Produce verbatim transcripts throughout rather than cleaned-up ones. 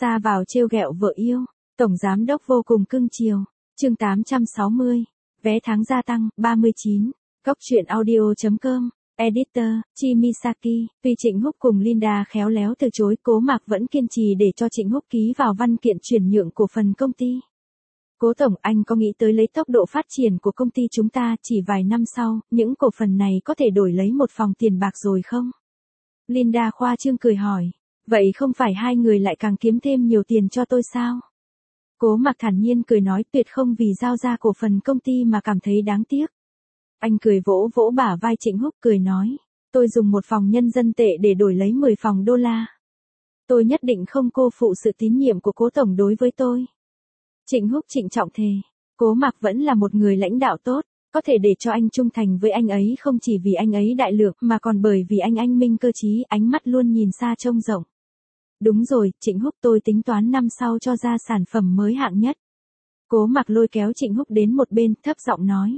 Xa vào trêu ghẹo vợ yêu, tổng giám đốc vô cùng cưng chiều. Chương tám trăm sáu mươi, vé tháng gia tăng, ba mươi chín. Cốc truyện audio chấm com, Editor, Chimisaki. Tuy Trịnh Húc cùng Linda khéo léo từ chối, Cố Mạc vẫn kiên trì để cho Trịnh Húc ký vào văn kiện chuyển nhượng cổ phần công ty. Cố tổng, anh có nghĩ tới lấy tốc độ phát triển của công ty chúng ta, chỉ vài năm sau, những cổ phần này có thể đổi lấy một phòng tiền bạc rồi không? Linda khoa trương cười hỏi. Vậy không phải hai người lại càng kiếm thêm nhiều tiền cho tôi sao? Cố Mạc thản nhiên cười nói, tuyệt không vì giao ra cổ phần công ty mà cảm thấy đáng tiếc. Anh cười vỗ vỗ bả vai Trịnh Húc cười nói, tôi dùng một phòng nhân dân tệ để đổi lấy mười phòng đô la. Tôi nhất định không cô phụ sự tín nhiệm của Cố tổng đối với tôi. Trịnh Húc trịnh trọng thề, Cố Mạc vẫn là một người lãnh đạo tốt, có thể để cho anh trung thành với anh ấy không chỉ vì anh ấy đại lược mà còn bởi vì anh anh minh cơ trí, ánh mắt luôn nhìn xa trông rộng. Đúng rồi, Trịnh Húc, tôi tính toán năm sau cho ra sản phẩm mới hạng nhất. Cố Mạc lôi kéo Trịnh Húc đến một bên, thấp giọng nói.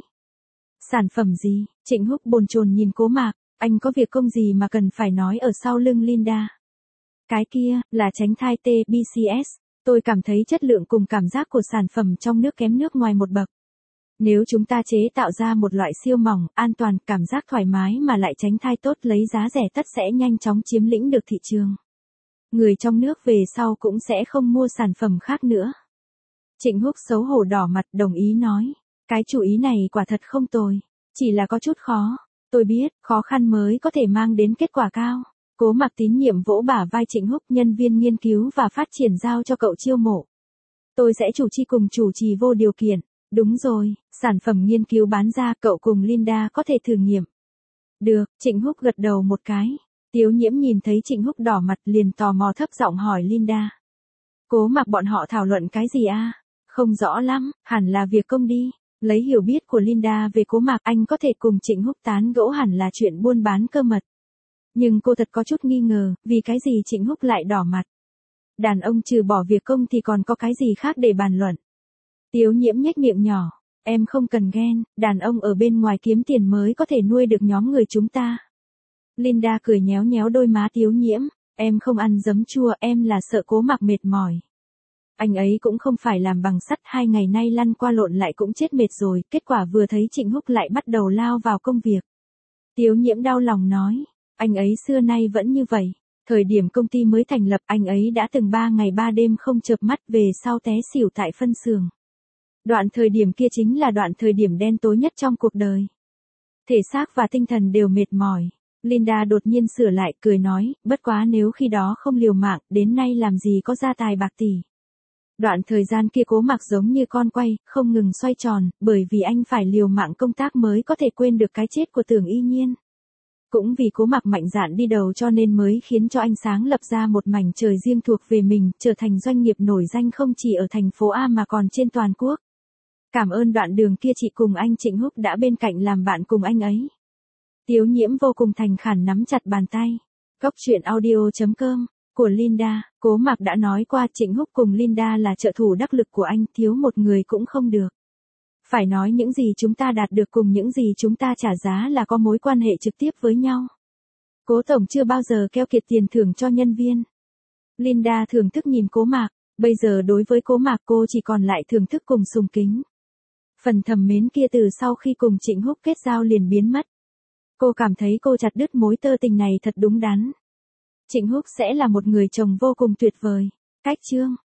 Sản phẩm gì? Trịnh Húc bồn chồn nhìn Cố Mạc, anh có việc công gì mà cần phải nói ở sau lưng Linda? Cái kia, là tránh thai T B C S, tôi cảm thấy chất lượng cùng cảm giác của sản phẩm trong nước kém nước ngoài một bậc. Nếu chúng ta chế tạo ra một loại siêu mỏng, an toàn, cảm giác thoải mái mà lại tránh thai tốt, lấy giá rẻ tất sẽ nhanh chóng chiếm lĩnh được thị trường. Người trong nước về sau cũng sẽ không mua sản phẩm khác nữa. Trịnh Húc xấu hổ đỏ mặt, đồng ý nói. Cái chủ ý này quả thật không tồi, chỉ là có chút khó. Tôi biết, khó khăn mới có thể mang đến kết quả cao. Cố Mạc tín nhiệm vỗ bả vai Trịnh Húc, nhân viên nghiên cứu và phát triển giao cho cậu chiêu mộ. Tôi sẽ chủ trì cùng chủ trì vô điều kiện. Đúng rồi, sản phẩm nghiên cứu bán ra, cậu cùng Linda có thể thử nghiệm. Được, Trịnh Húc gật đầu một cái. Tiếu Nhiễm nhìn thấy Trịnh Húc đỏ mặt liền tò mò thấp giọng hỏi Linda. Cố Mạc bọn họ thảo luận cái gì a? Không rõ lắm, hẳn là việc công đi. Lấy hiểu biết của Linda về Cố Mạc, anh có thể cùng Trịnh Húc tán gẫu hẳn là chuyện buôn bán cơ mật. Nhưng cô thật có chút nghi ngờ, vì cái gì Trịnh Húc lại đỏ mặt. Đàn ông trừ bỏ việc công thì còn có cái gì khác để bàn luận. Tiếu Nhiễm nhếch miệng nhỏ, em không cần ghen, đàn ông ở bên ngoài kiếm tiền mới có thể nuôi được nhóm người chúng ta. Linda cười nhéo nhéo đôi má Tiếu Nhiễm, em không ăn giấm chua, em là sợ Cố Mạc mệt mỏi. Anh ấy cũng không phải làm bằng sắt, hai ngày nay lăn qua lộn lại cũng chết mệt rồi, kết quả vừa thấy Trịnh Húc lại bắt đầu lao vào công việc. Tiếu Nhiễm đau lòng nói, anh ấy xưa nay vẫn như vậy, thời điểm công ty mới thành lập anh ấy đã từng ba ngày ba đêm không chợp mắt, về sau té xỉu tại phân xưởng. Đoạn thời điểm kia chính là đoạn thời điểm đen tối nhất trong cuộc đời. Thể xác và tinh thần đều mệt mỏi. Linda đột nhiên sửa lại, cười nói, bất quá nếu khi đó không liều mạng, đến nay làm gì có gia tài bạc tỷ. Đoạn thời gian kia Cố Mạc giống như con quay, không ngừng xoay tròn, bởi vì anh phải liều mạng công tác mới có thể quên được cái chết của Tưởng Y Nhiên. Cũng vì Cố Mạc mạnh dạn đi đầu cho nên mới khiến cho anh sáng lập ra một mảnh trời riêng thuộc về mình, trở thành doanh nghiệp nổi danh không chỉ ở thành phố A mà còn trên toàn quốc. Cảm ơn đoạn đường kia chị cùng anh Trịnh Húc đã bên cạnh làm bạn cùng anh ấy. Tiếu Nhiễm vô cùng thành khẩn nắm chặt bàn tay. Cốc truyện audio chấm com, của Linda, Cố Mạc đã nói qua Trịnh Húc cùng Linda là trợ thủ đắc lực của anh, thiếu một người cũng không được. Phải nói những gì chúng ta đạt được cùng những gì chúng ta trả giá là có mối quan hệ trực tiếp với nhau. Cố tổng chưa bao giờ keo kiệt tiền thưởng cho nhân viên. Linda thưởng thức nhìn Cố Mạc, bây giờ đối với Cố Mạc cô chỉ còn lại thưởng thức cùng sùng kính. Phần thầm mến kia từ sau khi cùng Trịnh Húc kết giao liền biến mất. Cô cảm thấy cô chặt đứt mối tơ tình này thật đúng đắn. Trịnh Húc sẽ là một người chồng vô cùng tuyệt vời. Cách chương